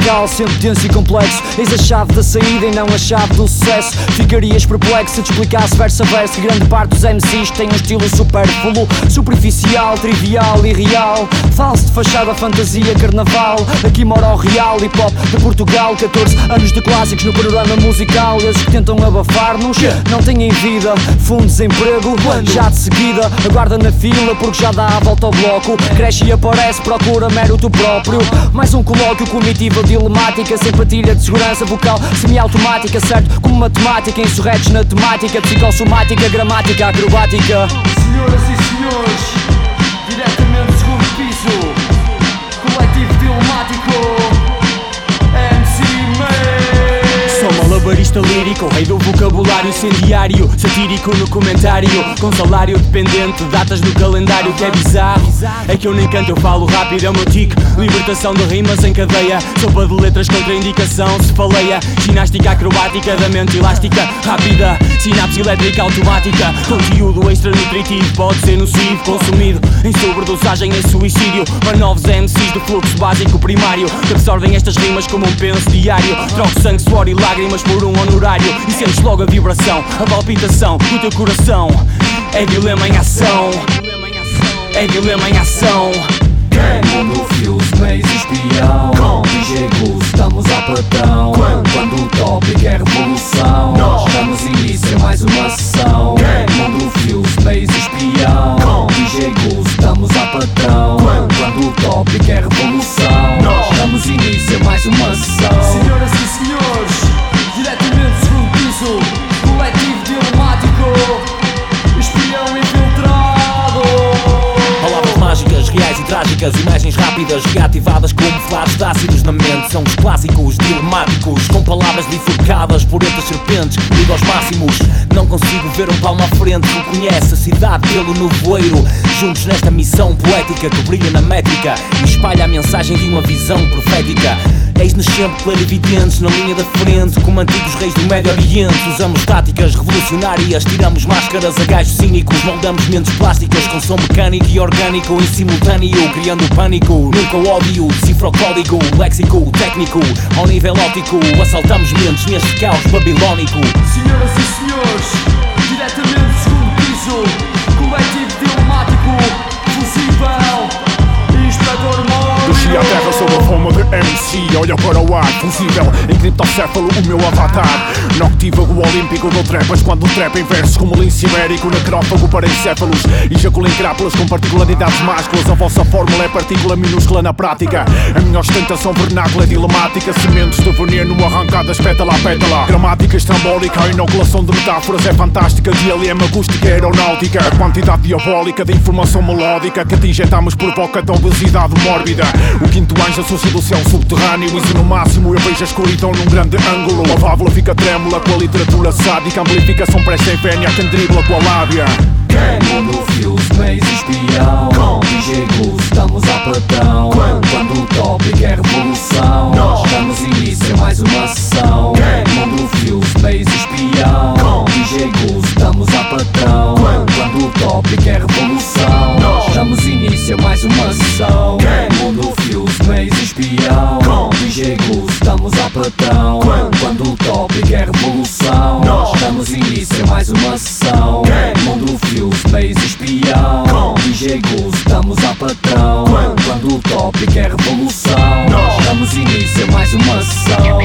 musical, sempre denso e complexo. Eis a chave da saída e não a chave do sucesso. Ficarias perplexo se te explicasse verso a verso que grande parte dos MCs tem um estilo supérfluo, superficial, trivial e real. Falso de fachada, fantasia, carnaval. Aqui mora o real hip-hop de Portugal. 14 anos de clássicos no panorama musical. Esses que tentam abafar-nos não têm vida, fundo desemprego. Já de seguida, aguarda na fila porque já dá a volta ao bloco. Cresce e aparece, procura mérito próprio. Mais um colóquio, comitiva dilemática, sem patilha de segurança vocal semiautomática, certo como matemática, insurretos na temática psicossomática, gramática acrobática. Senhoras e senhores, diretamente do segundo piso, coletivo dilemático, MC Mace. Sou malabarista lírico, rei do vocabulário incendiário, satírico no comentário, com salário dependente, datas no calendário. Que é bizarro, é que eu nem canto, eu falo rápido, é o meu tique. Libertação de rimas em cadeia, sopa de letras contra indicação, cefaleia. Ginástica acrobática da mente elástica, rápida, sinapse elétrica automática. Conteúdo extra nutritivo, pode ser nocivo, consumido em sobredosagem, em suicídio. Para novos MCs do fluxo básico primário, que absorvem estas rimas como um penso diário. Troco sangue, suor e lágrimas por um honorário, e sentes logo a vibração, a palpitação do teu coração. É dilema em ação, é dilema em ação. Mundo Fuse, Mace espião, com DJ Gus, estamos a patão. Quando o tópico é revolução, damos início a mais uma sessão. Mundo Fuse, Mace espião, com DJ Gus, estamos a patão. Quando o tópico é revolução, damos início a mais uma sessão. Senhoras e senhores, diretamente do segundo piso, coletivo dilemático, espião infiltrado. Palavras mágicas, reais e trágicas, imagens rápidas, reativadas como flashes ácidos na mente. São os clássicos dilemáticos, com palavras bifurcadas por entre as serpentes, ligo aos máximos. Não consigo ver um palmo à frente, reconhece a cidade pelo nevoeiro. Juntos nesta missão poética que brilha na métrica e espalha a mensagem de uma visão profética. Eis-nos sempre clarividentes na linha da frente, como antigos reis do Médio Oriente. Usamos táticas revolucionárias, tiramos máscaras a gajos cínicos, moldamos mentes plásticas com som mecânico e orgânico em simultâneo, criando pânico. Nunca o ódio, decifra o código, léxico, técnico, ao nível óptico. Assaltamos mentes neste caos babilónico. Senhoras e senhores, diretamente do segundo piso, coletivo dilemático, fusível, inspetor morto. Desci à terra sob a forma de MC, olha para o ar, fusível, em criptocéfalo o meu avatar. Noctívago olímpico dou trepas quando trepa em versos como lince ibérico, necrófago para encéfalos. Ejaculo em crápulas com particularidades másculas, a vossa fórmula é partícula minúscula na prática. A minha ostentação vernácula é dilemática, sementes de veneno arrancadas pétala a pétala. Gramática estrambólica, a inoculação de metáforas é fantástica, DLM acústica aeronáutica. A quantidade diabólica de informação melódica que te injetamos provoca a obesidade mórbida. O quinto anjo associa do céu subterrâneo, isso no máximo eu vejo a escuridão num grande ângulo. A válvula fica trêmula com a literatura sádica, amplificação presta em vénia, quem dribla com a lábia. Mundo Fuse, Mace espião, com DJ Gus, estamos a patão. Quando o tópico é revolução, damos início a mais uma sessão. Mundo Fuse, Mace espião, com DJ Gus, estamos a patão. Quando o tópico é revolução, damos início a mais uma sessão. Mundo Fuse, Mace espião, com DJ Gus, estamos a patão. Quando o tópico é revolução, damos início a mais uma sessão. Mundo Fuse, Mace espião, com DJ Gus, estamos a patrão. Quando o tópico é revolução, damos início a mais uma sessão.